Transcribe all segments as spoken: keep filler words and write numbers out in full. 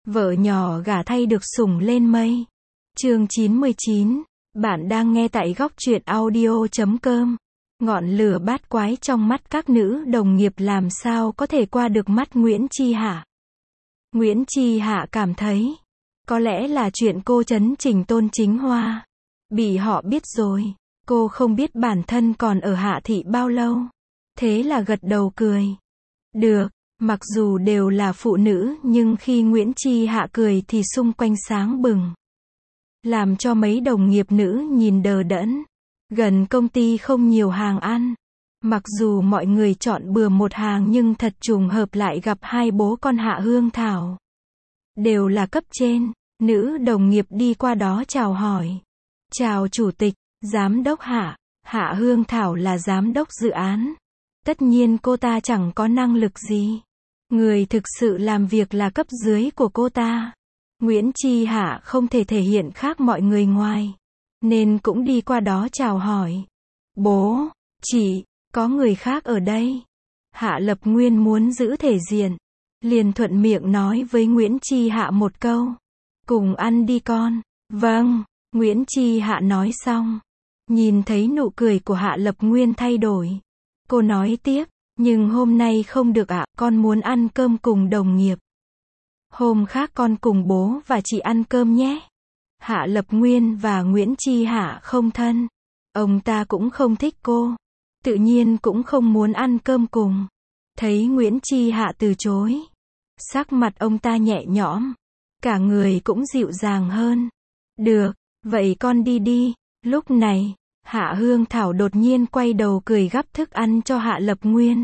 Vợ nhỏ gả thay được sủng lên mây. Chương chín mươi chín. Bạn đang nghe tại góc truyện audio chấm com. Ngọn lửa bát quái trong mắt các nữ đồng nghiệp làm sao có thể qua được mắt Nguyễn Chi Hạ. Nguyễn Chi Hạ cảm thấy, có lẽ là chuyện cô trấn trình Tôn Chính Hoa bị họ biết rồi. Cô không biết bản thân còn ở Hạ Thị bao lâu. Thế là gật đầu cười. Được, mặc dù đều là phụ nữ nhưng khi Nguyễn Chi Hạ cười thì xung quanh sáng bừng. Làm cho mấy đồng nghiệp nữ nhìn đờ đẫn. Gần công ty không nhiều hàng ăn. Mặc dù mọi người chọn bừa một hàng nhưng thật trùng hợp lại gặp hai bố con Hạ Hương Thảo. Đều là cấp trên, nữ đồng nghiệp đi qua đó chào hỏi. Chào chủ tịch, giám đốc Hạ. Hạ Hương Thảo là giám đốc dự án. Tất nhiên cô ta chẳng có năng lực gì. Người thực sự làm việc là cấp dưới của cô ta. Nguyễn Chi Hạ không thể thể hiện khác mọi người ngoài. Nên cũng đi qua đó chào hỏi. Bố, chị, có người khác ở đây. Hạ Lập Nguyên muốn giữ thể diện. Liền thuận miệng nói với Nguyễn Chi Hạ một câu. Cùng ăn đi con. Vâng, Nguyễn Chi Hạ nói xong. Nhìn thấy nụ cười của Hạ Lập Nguyên thay đổi. Cô nói tiếp, nhưng hôm nay không được ạ, con muốn ăn cơm cùng đồng nghiệp. Hôm khác con cùng bố và chị ăn cơm nhé. Hạ Lập Nguyên và Nguyễn Chi Hạ không thân. Ông ta cũng không thích cô. Tự nhiên cũng không muốn ăn cơm cùng. Thấy Nguyễn Chi Hạ từ chối. Sắc mặt ông ta nhẹ nhõm. Cả người cũng dịu dàng hơn. Được, vậy con đi đi. Lúc này, Hạ Hương Thảo đột nhiên quay đầu cười gắp thức ăn cho Hạ Lập Nguyên.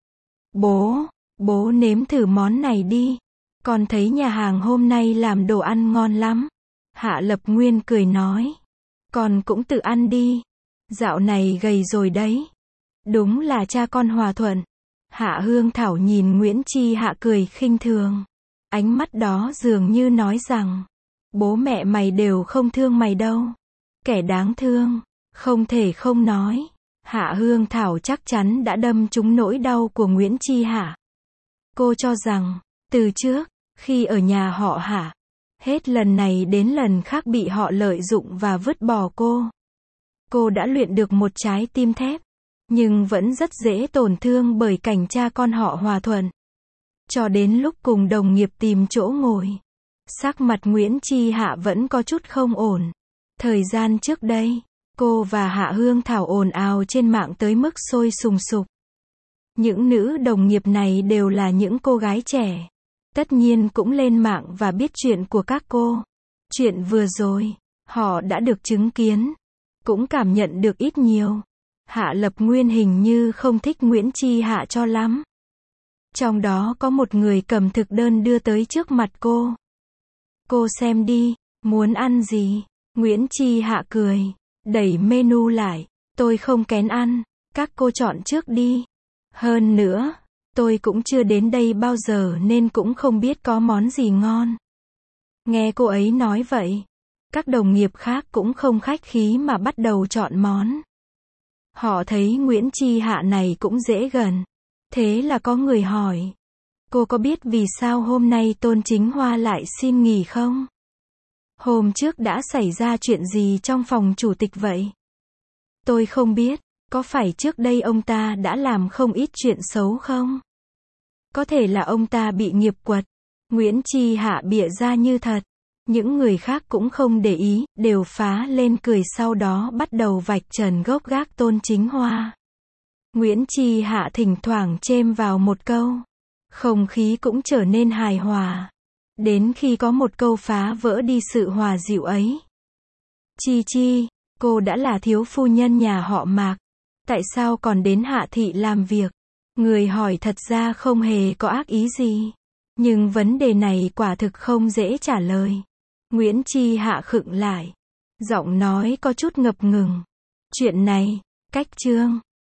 Bố, bố nếm thử món này đi. Con thấy nhà hàng hôm nay làm đồ ăn ngon lắm. Hạ Lập Nguyên cười nói. Con cũng tự ăn đi. Dạo này gầy rồi đấy. Đúng là cha con hòa thuận. Hạ Hương Thảo nhìn Nguyễn Chi Hạ cười khinh thường. Ánh mắt đó dường như nói rằng, bố mẹ mày đều không thương mày đâu. Kẻ đáng thương, không thể không nói. Hạ Hương Thảo chắc chắn đã đâm trúng nỗi đau của Nguyễn Chi Hạ. Cô cho rằng, từ trước, khi ở nhà họ Hạ, hết lần này đến lần khác bị họ lợi dụng và vứt bỏ cô. Cô đã luyện được một trái tim thép, nhưng vẫn rất dễ tổn thương bởi cảnh cha con họ hòa thuận. Cho đến lúc cùng đồng nghiệp tìm chỗ ngồi, sắc mặt Nguyễn Chi Hạ vẫn có chút không ổn. Thời gian trước đây, cô và Hạ Hương Thảo ồn ào trên mạng tới mức sôi sùng sục. Những nữ đồng nghiệp này đều là những cô gái trẻ. Tất nhiên cũng lên mạng và biết chuyện của các cô. Chuyện vừa rồi, họ đã được chứng kiến. Cũng cảm nhận được ít nhiều. Hạ Lập Nguyên hình như không thích Nguyễn Chi Hạ cho lắm. Trong đó có một người cầm thực đơn đưa tới trước mặt cô. Cô xem đi, muốn ăn gì? Nguyễn Chi Hạ cười, đẩy menu lại. Tôi không kén ăn, các cô chọn trước đi. Hơn nữa, tôi cũng chưa đến đây bao giờ nên cũng không biết có món gì ngon. Nghe cô ấy nói vậy, các đồng nghiệp khác cũng không khách khí mà bắt đầu chọn món. Họ thấy Nguyễn Chi Hạ này cũng dễ gần. Thế là có người hỏi, cô có biết vì sao hôm nay Tôn Chính Hoa lại xin nghỉ không? Hôm trước đã xảy ra chuyện gì trong phòng chủ tịch vậy? Tôi không biết, có phải trước đây ông ta đã làm không ít chuyện xấu không? Có thể là ông ta bị nghiệp quật. Nguyễn Chi Hạ bịa ra như thật. Những người khác cũng không để ý, đều phá lên cười sau đó bắt đầu vạch trần gốc gác Tôn Chính Hoa. Nguyễn Chi Hạ thỉnh thoảng chêm vào một câu. Không khí cũng trở nên hài hòa. Đến khi có một câu phá vỡ đi sự hòa dịu ấy. Chi Chi, cô đã là thiếu phu nhân nhà họ Mạc. Tại sao còn đến Hạ Thị làm việc? Người hỏi thật ra không hề có ác ý gì. Nhưng vấn đề này quả thực không dễ trả lời. Nguyễn Chi Hạ khựng lại. Giọng nói có chút ngập ngừng. Chuyện này, cách chương.